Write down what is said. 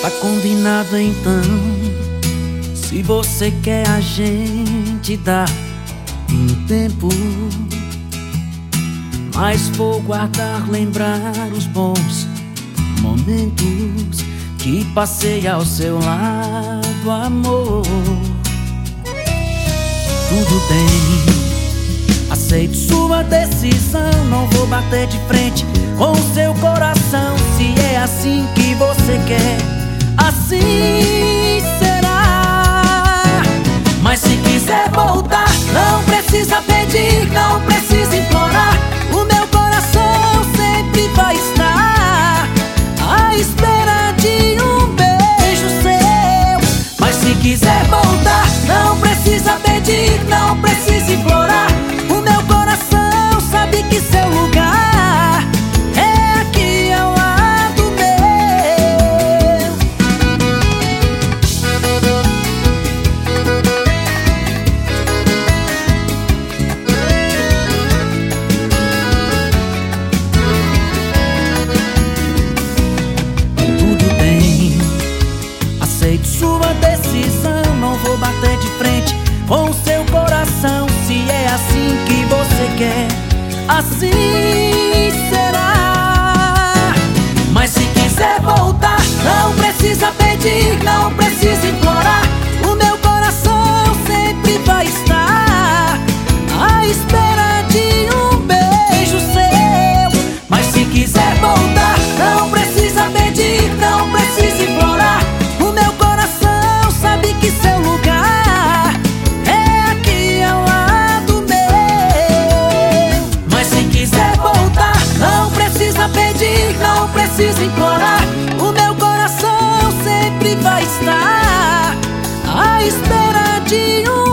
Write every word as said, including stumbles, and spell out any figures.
Tá combinado então. Se você quer, a gente dá um tempo, mas vou guardar, lembrar os bons momentos que passei ao seu lado, amor. Tudo bem, aceito sua decisão. Não vou bater de frente com o seu coração. Se é assim que você quer, assim será. Mas se quiser voltar, não precisa pedir, não precisa implorar. O meu coração sempre vai estar à espera de um beijo seu. Mas se quiser voltar, não precisa pedir, não precisa implorar. O meu coração sabe que seu lugar é aqui ao lado meu. Tudo bem, aceito sua decisão. Não vou bater de frente com o seu coração. Se é assim que você quer, assim será. Mas se quiser voltar, não precisa pedir, não precisa implorar. O meu coração sempre vai estar à espera de um beijo seu. Mas se quiser voltar, não precisa pedir, não precisa implorar. O meu coração sabe que seu lugar é aqui ao lado meu. Mas se quiser voltar, não precisa pedir, não precisa implorar. O meu coração sempre vai estar à espera de um